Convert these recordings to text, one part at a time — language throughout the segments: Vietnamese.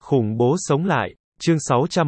Khủng bố sống lại. Chương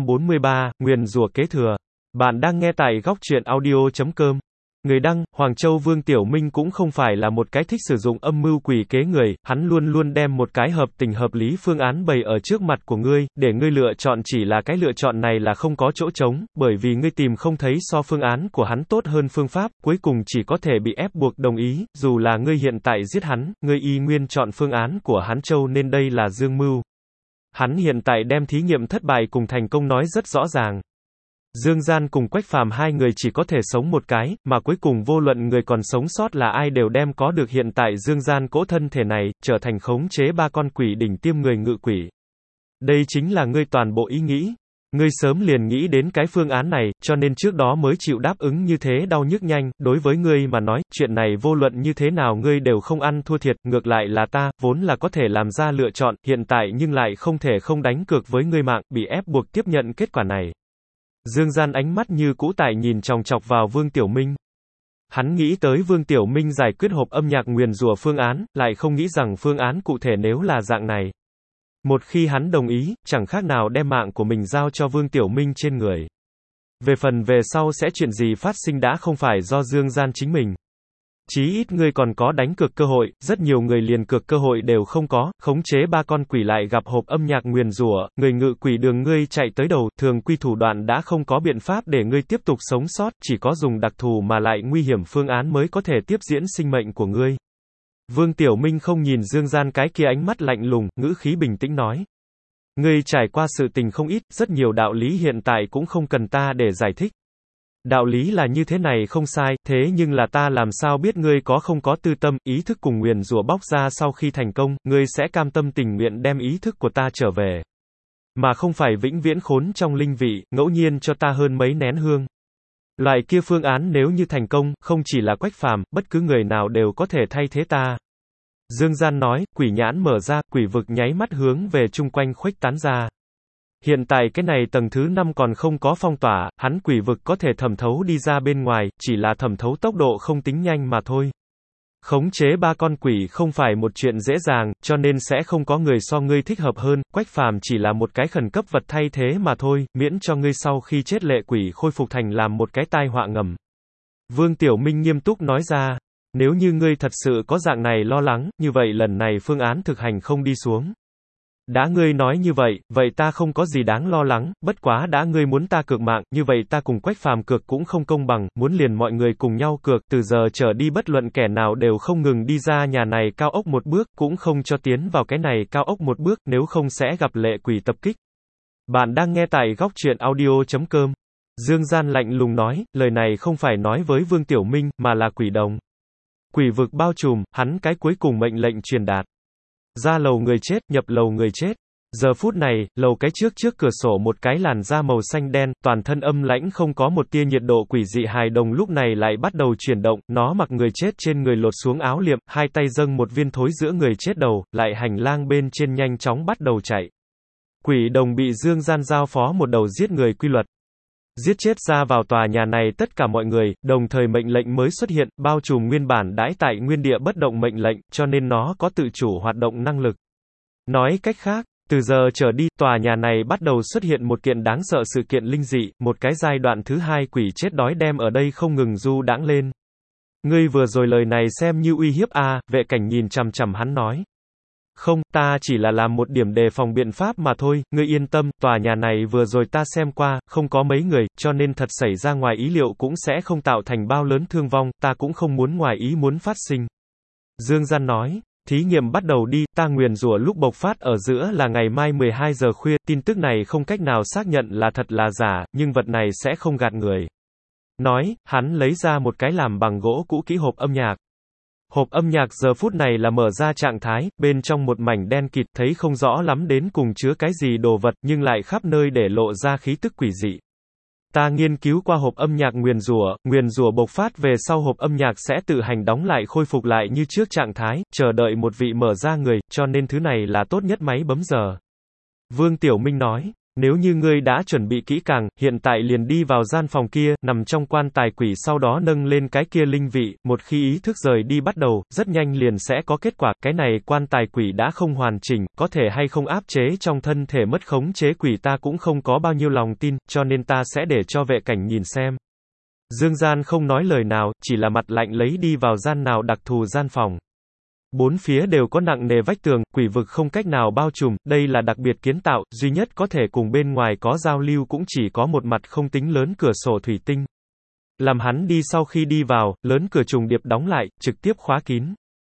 643, nguyền rủa kế thừa. Bạn đang nghe tại góc truyện audio.com. Người đăng, Hoàng Châu Vương Tiểu Minh cũng không phải là một cái thích sử dụng âm mưu quỷ kế người, hắn luôn luôn đem một cái hợp tình hợp lý phương án bày ở trước mặt của ngươi, để ngươi lựa chọn, chỉ là cái lựa chọn này là không có chỗ trống, bởi vì ngươi tìm không thấy so phương án của hắn tốt hơn phương pháp, cuối cùng chỉ có thể bị ép buộc đồng ý, dù là ngươi hiện tại giết hắn, ngươi y nguyên chọn phương án của hắn Châu nên đây là dương mưu. Hắn hiện tại đem thí nghiệm thất bại cùng thành công nói rất rõ ràng. Dương Gian cùng Quách Phàm hai người chỉ có thể sống một cái, mà cuối cùng vô luận người còn sống sót là ai đều đem có được hiện tại Dương Gian cỗ thân thể này, trở thành khống chế ba con quỷ đỉnh tiêm người ngự quỷ. Đây chính là ngươi toàn bộ ý nghĩ. Ngươi sớm liền nghĩ đến cái phương án này, cho nên trước đó mới chịu đáp ứng như thế đau nhức nhanh, đối với ngươi mà nói, chuyện này vô luận như thế nào ngươi đều không ăn thua thiệt, ngược lại là ta, vốn là có thể làm ra lựa chọn, hiện tại nhưng lại không thể không đánh cược với ngươi mạng, bị ép buộc tiếp nhận kết quả này. Dương Gian ánh mắt như cũ tại nhìn chòng chọc vào Vương Tiểu Minh. Hắn nghĩ tới Vương Tiểu Minh giải quyết hộp âm nhạc nguyền rủa phương án, lại không nghĩ rằng phương án cụ thể nếu là dạng này. Một khi hắn đồng ý, chẳng khác nào đem mạng của mình giao cho Vương Tiểu Minh trên người. Về phần về sau sẽ chuyện gì phát sinh đã không phải do Dương Gian chính mình. Chí ít ngươi còn có đánh cược cơ hội, rất nhiều người liền cược cơ hội đều không có, khống chế ba con quỷ lại gặp hộp âm nhạc nguyền rủa, người ngự quỷ đường ngươi chạy tới đầu, thường quy thủ đoạn đã không có biện pháp để ngươi tiếp tục sống sót, chỉ có dùng đặc thù mà lại nguy hiểm phương án mới có thể tiếp diễn sinh mệnh của ngươi. Vương Tiểu Minh không nhìn Dương Gian cái kia ánh mắt lạnh lùng, ngữ khí bình tĩnh nói. Ngươi trải qua sự tình không ít, rất nhiều đạo lý hiện tại cũng không cần ta để giải thích. Đạo lý là như thế này không sai, thế nhưng là ta làm sao biết ngươi có không có tư tâm, ý thức cùng nguyền rủa bóc ra sau khi thành công, ngươi sẽ cam tâm tình nguyện đem ý thức của ta trở về. Mà không phải vĩnh viễn khốn trong linh vị, ngẫu nhiên cho ta hơn mấy nén hương. Loại kia phương án nếu như thành công, không chỉ là Quách Phàm, bất cứ người nào đều có thể thay thế ta. Dương Gian nói, quỷ nhãn mở ra, quỷ vực nháy mắt hướng về chung quanh khuếch tán ra. Hiện tại cái này tầng thứ 5 còn không có phong tỏa, hắn quỷ vực có thể thẩm thấu đi ra bên ngoài, chỉ là thẩm thấu tốc độ không tính nhanh mà thôi. Khống chế ba con quỷ không phải một chuyện dễ dàng, cho nên sẽ không có người so ngươi thích hợp hơn, Quách Phàm chỉ là một cái khẩn cấp vật thay thế mà thôi, miễn cho ngươi sau khi chết lệ quỷ khôi phục thành làm một cái tai họa ngầm. Vương Tiểu Minh nghiêm túc nói ra, nếu như ngươi thật sự có dạng này lo lắng, như vậy lần này phương án thực hành không đi xuống. Đã ngươi nói như vậy, vậy ta không có gì đáng lo lắng, bất quá đã ngươi muốn ta cược mạng, như vậy ta cùng Quách Phàm cược cũng không công bằng, muốn liền mọi người cùng nhau cược, từ giờ trở đi bất luận kẻ nào đều không ngừng đi ra nhà này cao ốc một bước, cũng không cho tiến vào cái này cao ốc một bước, nếu không sẽ gặp lệ quỷ tập kích. Bạn đang nghe tại góc truyện audio.com. Dương Gian lạnh lùng nói, lời này không phải nói với Vương Tiểu Minh, mà là quỷ đồng. Quỷ vực bao trùm, hắn cái cuối cùng mệnh lệnh truyền đạt. Ra lầu người chết, nhập lầu người chết. Giờ phút này, lầu cái trước cửa sổ một cái làn da màu xanh đen, toàn thân âm lãnh không có một tia nhiệt độ quỷ dị hài đồng lúc này lại bắt đầu chuyển động, nó mặc người chết trên người lột xuống áo liệm, hai tay dâng một viên thối giữa người chết đầu, lại hành lang bên trên nhanh chóng bắt đầu chạy. Quỷ đồng bị Dương Gian giao phó một đầu giết người quy luật. Giết chết ra vào tòa nhà này tất cả mọi người, đồng thời mệnh lệnh mới xuất hiện, bao trùm nguyên bản đãi tại nguyên địa bất động mệnh lệnh, cho nên nó có tự chủ hoạt động năng lực. Nói cách khác, từ giờ trở đi, tòa nhà này bắt đầu xuất hiện một kiện đáng sợ sự kiện linh dị, một cái giai đoạn thứ hai quỷ chết đói đem ở đây không ngừng du đãng lên. Ngươi vừa rồi lời này xem như uy hiếp à, vệ cảnh nhìn chằm chằm hắn nói. Không, ta chỉ là làm một điểm đề phòng biện pháp mà thôi, ngươi yên tâm, tòa nhà này vừa rồi ta xem qua, không có mấy người, cho nên thật xảy ra ngoài ý liệu cũng sẽ không tạo thành bao lớn thương vong, ta cũng không muốn ngoài ý muốn phát sinh. Dương Gian nói, thí nghiệm bắt đầu đi, ta nguyền rủa lúc bộc phát ở giữa là ngày mai 12 giờ khuya, tin tức này không cách nào xác nhận là thật là giả, nhưng vật này sẽ không gạt người. Nói, hắn lấy ra một cái làm bằng gỗ cũ kỹ hộp âm nhạc. Hộp âm nhạc giờ phút này là mở ra trạng thái, bên trong một mảnh đen kịt thấy không rõ lắm đến cùng chứa cái gì đồ vật nhưng lại khắp nơi để lộ ra khí tức quỷ dị. Ta nghiên cứu qua hộp âm nhạc nguyền rủa bộc phát về sau hộp âm nhạc sẽ tự hành đóng lại khôi phục lại như trước trạng thái, chờ đợi một vị mở ra người, cho nên thứ này là tốt nhất máy bấm giờ. Vương Tiểu Minh nói. Nếu như ngươi đã chuẩn bị kỹ càng, hiện tại liền đi vào gian phòng kia, nằm trong quan tài quỷ sau đó nâng lên cái kia linh vị, một khi ý thức rời đi bắt đầu, rất nhanh liền sẽ có kết quả, cái này quan tài quỷ đã không hoàn chỉnh, có thể hay không áp chế trong thân thể mất khống chế quỷ ta cũng không có bao nhiêu lòng tin, cho nên ta sẽ để cho vệ cảnh nhìn xem. Dương Gian không nói lời nào, chỉ là mặt lạnh lấy đi vào gian nào đặc thù gian phòng. Bốn phía đều có nặng nề vách tường, quỷ vực không cách nào bao trùm, đây là đặc biệt kiến tạo, duy nhất có thể cùng bên ngoài có giao lưu cũng chỉ có một mặt không tính lớn cửa sổ thủy tinh. Làm hắn đi sau khi đi vào, lớn cửa trùng điệp đóng lại, trực tiếp khóa kín.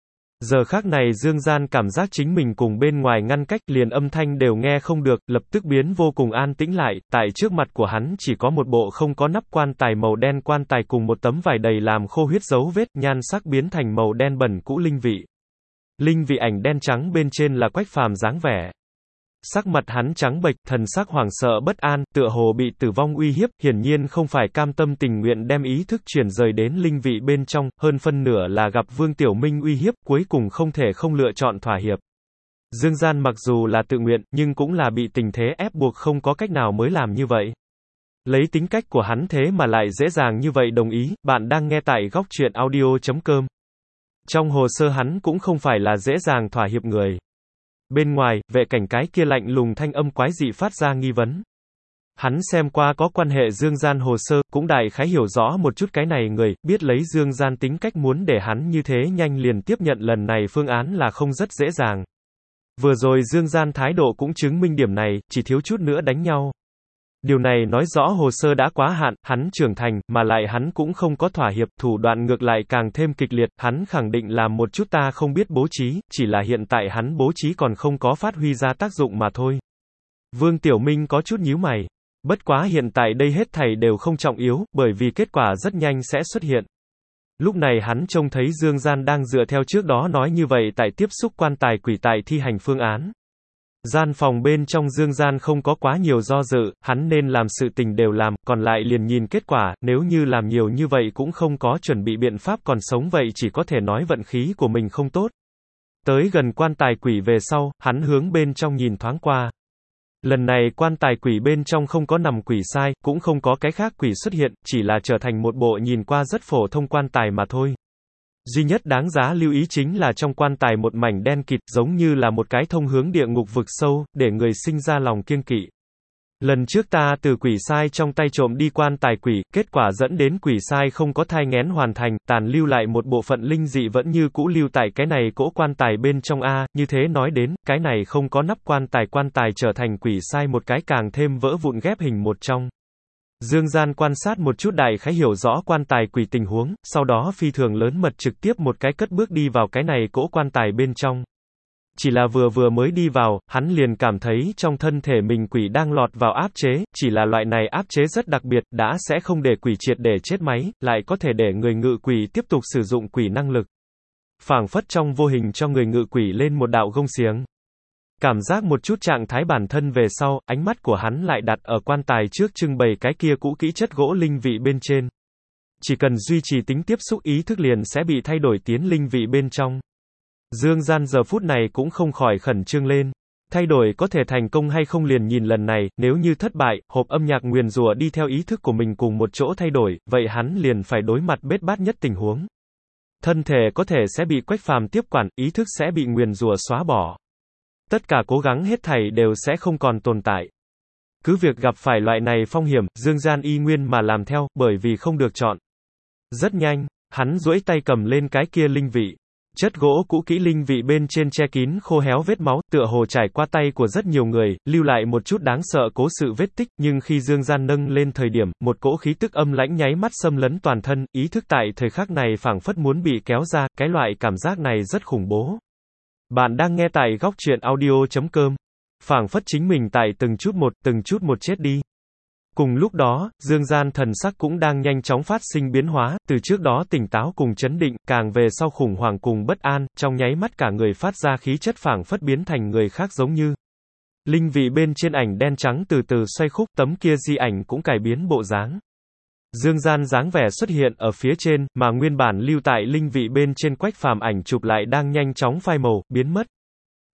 Giờ khác này Dương Gian cảm giác chính mình cùng bên ngoài ngăn cách, liền âm thanh đều nghe không được, lập tức biến vô cùng an tĩnh lại, tại trước mặt của hắn chỉ có một bộ không có nắp quan tài màu đen quan tài cùng một tấm vải đầy làm khô huyết dấu vết, nhan sắc biến thành màu đen bẩn cũ linh vị. Linh vị ảnh đen trắng bên trên là Quách Phàm dáng vẻ. Sắc mặt hắn trắng bệch, thần sắc hoảng sợ bất an, tựa hồ bị tử vong uy hiếp, hiển nhiên không phải cam tâm tình nguyện đem ý thức chuyển rời đến linh vị bên trong, hơn phân nửa là gặp Vương Tiểu Minh uy hiếp, cuối cùng không thể không lựa chọn thỏa hiệp. Dương Gian mặc dù là tự nguyện, nhưng cũng là bị tình thế ép buộc không có cách nào mới làm như vậy. Lấy tính cách của hắn thế mà lại dễ dàng như vậy đồng ý, bạn đang nghe tại góc truyện audio.com. Trong hồ sơ hắn cũng không phải là dễ dàng thỏa hiệp người. Bên ngoài, vệ cảnh cái kia lạnh lùng thanh âm quái dị phát ra nghi vấn. Hắn xem qua có quan hệ Dương Gian hồ sơ, cũng đại khái hiểu rõ một chút cái này người, biết lấy Dương Gian tính cách muốn để hắn như thế nhanh liền tiếp nhận lần này phương án là không rất dễ dàng. Vừa rồi Dương Gian thái độ cũng chứng minh điểm này, chỉ thiếu chút nữa đánh nhau. Điều này nói rõ hồ sơ đã quá hạn, hắn trưởng thành, mà lại hắn cũng không có thỏa hiệp, thủ đoạn ngược lại càng thêm kịch liệt, hắn khẳng định làm một chút ta không biết bố trí, chỉ là hiện tại hắn bố trí còn không có phát huy ra tác dụng mà thôi. Vương Tiểu Minh có chút nhíu mày. Bất quá hiện tại đây hết thảy đều không trọng yếu, bởi vì kết quả rất nhanh sẽ xuất hiện. Lúc này hắn trông thấy Dương Gian đang dựa theo trước đó nói như vậy tại tiếp xúc quan tài quỷ tại thi hành phương án. Gian phòng bên trong Dương Gian không có quá nhiều do dự, hắn nên làm sự tình đều làm, còn lại liền nhìn kết quả, nếu như làm nhiều như vậy cũng không có chuẩn bị biện pháp còn sống vậy chỉ có thể nói vận khí của mình không tốt. Tới gần quan tài quỷ về sau, hắn hướng bên trong nhìn thoáng qua. Lần này quan tài quỷ bên trong không có nằm quỷ sai, cũng không có cái khác quỷ xuất hiện, chỉ là trở thành một bộ nhìn qua rất phổ thông quan tài mà thôi. Duy nhất đáng giá lưu ý chính là trong quan tài một mảnh đen kịt giống như là một cái thông hướng địa ngục vực sâu, để người sinh ra lòng kiêng kỵ. Lần trước ta từ quỷ sai trong tay trộm đi quan tài quỷ, kết quả dẫn đến quỷ sai không có thai nghén hoàn thành, tàn lưu lại một bộ phận linh dị vẫn như cũ lưu tại cái này cỗ quan tài bên trong a, như thế nói đến, cái này không có nắp quan tài trở thành quỷ sai một cái càng thêm vỡ vụn ghép hình một trong. Dương Gian quan sát một chút đại khái hiểu rõ quan tài quỷ tình huống, sau đó phi thường lớn mật trực tiếp một cái cất bước đi vào cái này cỗ quan tài bên trong. Chỉ là vừa mới đi vào, hắn liền cảm thấy trong thân thể mình quỷ đang lọt vào áp chế, chỉ là loại này áp chế rất đặc biệt, đã sẽ không để quỷ triệt để chết máy, lại có thể để người ngự quỷ tiếp tục sử dụng quỷ năng lực. Phảng phất trong vô hình cho người ngự quỷ lên một đạo gông xiềng. Cảm giác một chút trạng thái bản thân về sau, ánh mắt của hắn lại đặt ở quan tài trước trưng bày cái kia cũ kỹ chất gỗ linh vị bên trên. Chỉ cần duy trì tính tiếp xúc ý thức liền sẽ bị thay đổi tiến linh vị bên trong. Dương Gian giờ phút này cũng không khỏi khẩn trương lên. Thay đổi có thể thành công hay không liền nhìn lần này, nếu như thất bại, hộp âm nhạc nguyền rủa đi theo ý thức của mình cùng một chỗ thay đổi, vậy hắn liền phải đối mặt bết bát nhất tình huống. Thân thể có thể sẽ bị Quách Phàm tiếp quản, ý thức sẽ bị nguyền rủa xóa bỏ. Tất cả cố gắng hết thảy đều sẽ không còn tồn tại. Cứ việc gặp phải loại này phong hiểm, Dương Gian y nguyên mà làm theo, bởi vì không được chọn. Rất nhanh, hắn duỗi tay cầm lên cái kia linh vị. Chất gỗ cũ kỹ linh vị bên trên che kín khô héo vết máu, tựa hồ trải qua tay của rất nhiều người, lưu lại một chút đáng sợ cố sự vết tích, nhưng khi Dương Gian nâng lên thời điểm, một cỗ khí tức âm lãnh nháy mắt xâm lấn toàn thân, ý thức tại thời khắc này phảng phất muốn bị kéo ra, cái loại cảm giác này rất khủng bố. Bạn đang nghe tại góc truyện audio.com. Phảng phất chính mình tại từng chút một chết đi. Cùng lúc đó, Dương Gian thần sắc cũng đang nhanh chóng phát sinh biến hóa, từ trước đó tỉnh táo cùng chấn định, càng về sau khủng hoảng cùng bất an, trong nháy mắt cả người phát ra khí chất phảng phất biến thành người khác giống như. Linh vị bên trên ảnh đen trắng từ từ xoay khúc, tấm kia di ảnh cũng cải biến bộ dáng. Dương Gian dáng vẻ xuất hiện ở phía trên, mà nguyên bản lưu tại linh vị bên trên Quách Phàm ảnh chụp lại đang nhanh chóng phai màu, biến mất.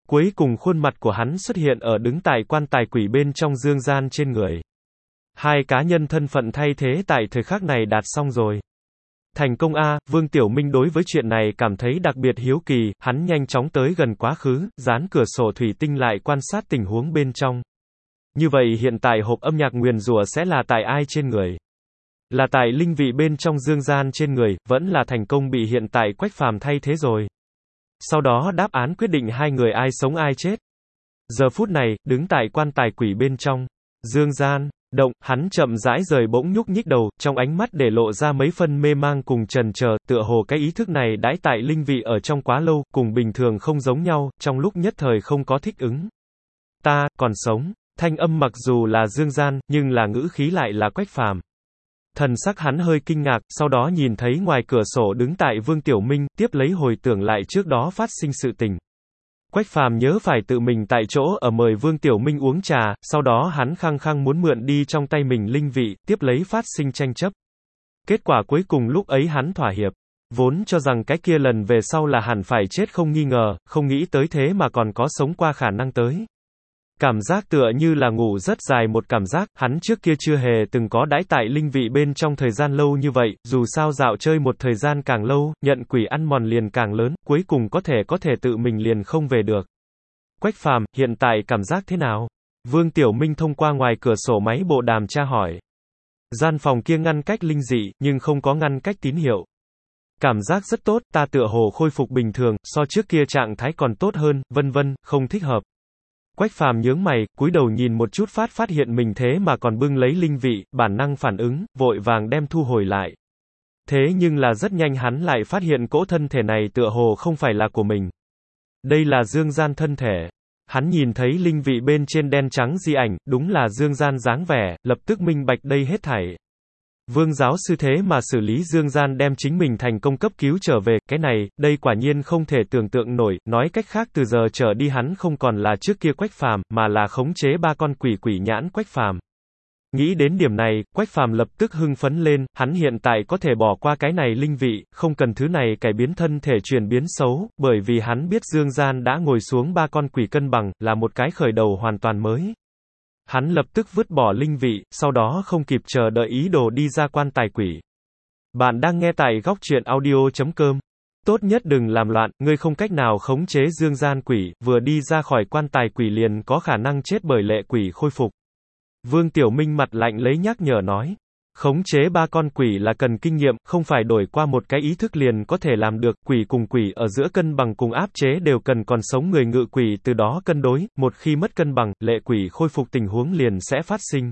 Cuối cùng khuôn mặt của hắn xuất hiện ở đứng tại quan tài quỷ bên trong dương gian trên người. Hai cá nhân thân phận thay thế tại thời khắc này đạt xong rồi. Thành công a, Vương Tiểu Minh đối với chuyện này cảm thấy đặc biệt hiếu kỳ, hắn nhanh chóng tới gần quá khứ, dán cửa sổ thủy tinh lại quan sát tình huống bên trong. Như vậy hiện tại hộp âm nhạc nguyền rủa sẽ là tại ai trên người? Là tại linh vị bên trong dương gian trên người, vẫn là thành công bị hiện tại Quách Phàm thay thế rồi. Sau đó đáp án quyết định hai người ai sống ai chết. Giờ phút này, đứng tại quan tài quỷ bên trong dương gian, động, hắn chậm rãi rời bỗng nhúc nhích đầu, trong ánh mắt để lộ ra mấy phân mê mang cùng chần chờ, tựa hồ cái ý thức này đãi tại linh vị ở trong quá lâu, cùng bình thường không giống nhau, trong lúc nhất thời không có thích ứng. Ta, còn sống. Thanh âm mặc dù là dương gian, nhưng là ngữ khí lại là Quách Phàm. Thần sắc hắn hơi kinh ngạc, sau đó nhìn thấy ngoài cửa sổ đứng tại Vương Tiểu Minh, tiếp lấy hồi tưởng lại trước đó phát sinh sự tình. Quách Phàm nhớ phải tự mình tại chỗ ở mời Vương Tiểu Minh uống trà, sau đó hắn khăng khăng muốn mượn đi trong tay mình linh vị, tiếp lấy phát sinh tranh chấp. Kết quả cuối cùng lúc ấy hắn thỏa hiệp. Vốn cho rằng cái kia lần về sau là hẳn phải chết không nghi ngờ, không nghĩ tới thế mà còn có sống qua khả năng tới. Cảm giác tựa như là ngủ rất dài một cảm giác, hắn trước kia chưa hề từng có đãi tại linh vị bên trong thời gian lâu như vậy, dù sao dạo chơi một thời gian càng lâu, nhận quỷ ăn mòn liền càng lớn, cuối cùng có thể tự mình liền không về được. Quách Phàm, hiện tại cảm giác thế nào? Vương Tiểu Minh thông qua ngoài cửa sổ máy bộ đàm tra hỏi. Gian phòng kia ngăn cách linh dị, nhưng không có ngăn cách tín hiệu. Cảm giác rất tốt, ta tựa hồ khôi phục bình thường, so trước kia trạng thái còn tốt hơn, vân vân, không thích hợp. Quách Phàm nhướng mày, cúi đầu nhìn một chút phát hiện mình thế mà còn bưng lấy linh vị, bản năng phản ứng, vội vàng đem thu hồi lại. Thế nhưng là rất nhanh hắn lại phát hiện cỗ thân thể này tựa hồ không phải là của mình. Đây là dương gian thân thể. Hắn nhìn thấy linh vị bên trên đen trắng di ảnh, đúng là dương gian dáng vẻ, lập tức minh bạch đây hết thảy. Vương giáo sư thế mà xử lý dương gian đem chính mình thành công cấp cứu trở về, cái này, đây quả nhiên không thể tưởng tượng nổi, nói cách khác từ giờ trở đi hắn không còn là trước kia Quách Phàm, mà là khống chế ba con quỷ nhãn Quách Phàm. Nghĩ đến điểm này, Quách Phàm lập tức hưng phấn lên, hắn hiện tại có thể bỏ qua cái này linh vị, không cần thứ này cải biến thân thể chuyển biến xấu, bởi vì hắn biết dương gian đã ngồi xuống ba con quỷ cân bằng, là một cái khởi đầu hoàn toàn mới. Hắn lập tức vứt bỏ linh vị, sau đó không kịp chờ đợi ý đồ đi ra quan tài quỷ. Bạn đang nghe tại góc truyện audio.com. Tốt nhất đừng làm loạn, ngươi không cách nào khống chế dương gian quỷ, vừa đi ra khỏi quan tài quỷ liền có khả năng chết bởi lệ quỷ khôi phục. Vương Tiểu Minh mặt lạnh lấy nhắc nhở nói. Khống chế ba con quỷ là cần kinh nghiệm, không phải đổi qua một cái ý thức liền có thể làm được, quỷ cùng quỷ ở giữa cân bằng cùng áp chế đều cần còn sống người ngự quỷ từ đó cân đối, một khi mất cân bằng, lệ quỷ khôi phục tình huống liền sẽ phát sinh.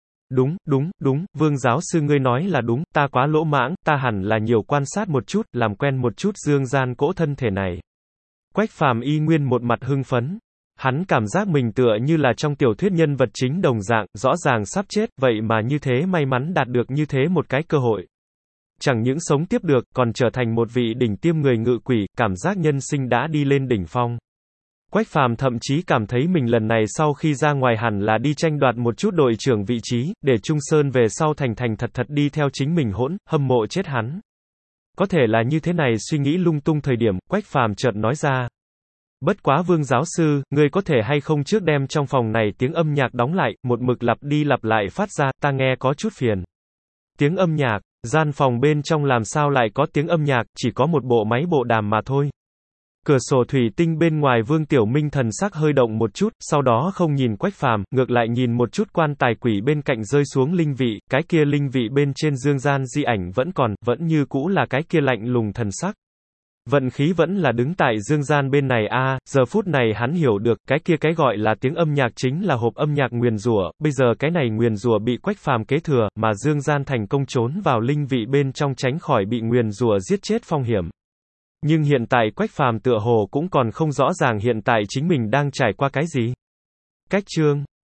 Đúng, Vương giáo sư ngươi nói là đúng, ta quá lỗ mãng, ta hẳn là nhiều quan sát một chút, làm quen một chút dương gian cỗ thân thể này. Quách Phàm y nguyên một mặt hưng phấn. Hắn cảm giác mình tựa như là trong tiểu thuyết nhân vật chính đồng dạng, rõ ràng sắp chết, vậy mà như thế may mắn đạt được như thế một cái cơ hội. Chẳng những sống tiếp được, còn trở thành một vị đỉnh tiêm người ngự quỷ, cảm giác nhân sinh đã đi lên đỉnh phong. Quách Phàm thậm chí cảm thấy mình lần này sau khi ra ngoài hẳn là đi tranh đoạt một chút đội trưởng vị trí, để Trung Sơn về sau thành thật đi theo chính mình hỗn, hâm mộ chết hắn. Có thể là như thế này suy nghĩ lung tung thời điểm, Quách Phàm chợt nói ra. Bất quá Vương giáo sư, ngươi có thể hay không trước đem trong phòng này tiếng âm nhạc đóng lại, một mực lặp đi lặp lại phát ra, ta nghe có chút phiền. Tiếng âm nhạc, gian phòng bên trong làm sao lại có tiếng âm nhạc, chỉ có một bộ máy bộ đàm mà thôi. Cửa sổ thủy tinh bên ngoài Vương Tiểu Minh thần sắc hơi động một chút, sau đó không nhìn Quách Phàm, ngược lại nhìn một chút quan tài quỷ bên cạnh rơi xuống linh vị, cái kia linh vị bên trên dương gian di ảnh vẫn còn, vẫn như cũ là cái kia lạnh lùng thần sắc. Vận khí vẫn là đứng tại dương gian bên này a, giờ phút này hắn hiểu được, cái kia cái gọi là tiếng âm nhạc chính là hộp âm nhạc nguyền rủa, bây giờ cái này nguyền rủa bị Quách Phàm kế thừa, mà dương gian thành công trốn vào linh vị bên trong tránh khỏi bị nguyền rủa giết chết phong hiểm. Nhưng hiện tại Quách Phàm tựa hồ cũng còn không rõ ràng hiện tại chính mình đang trải qua cái gì. Cách chương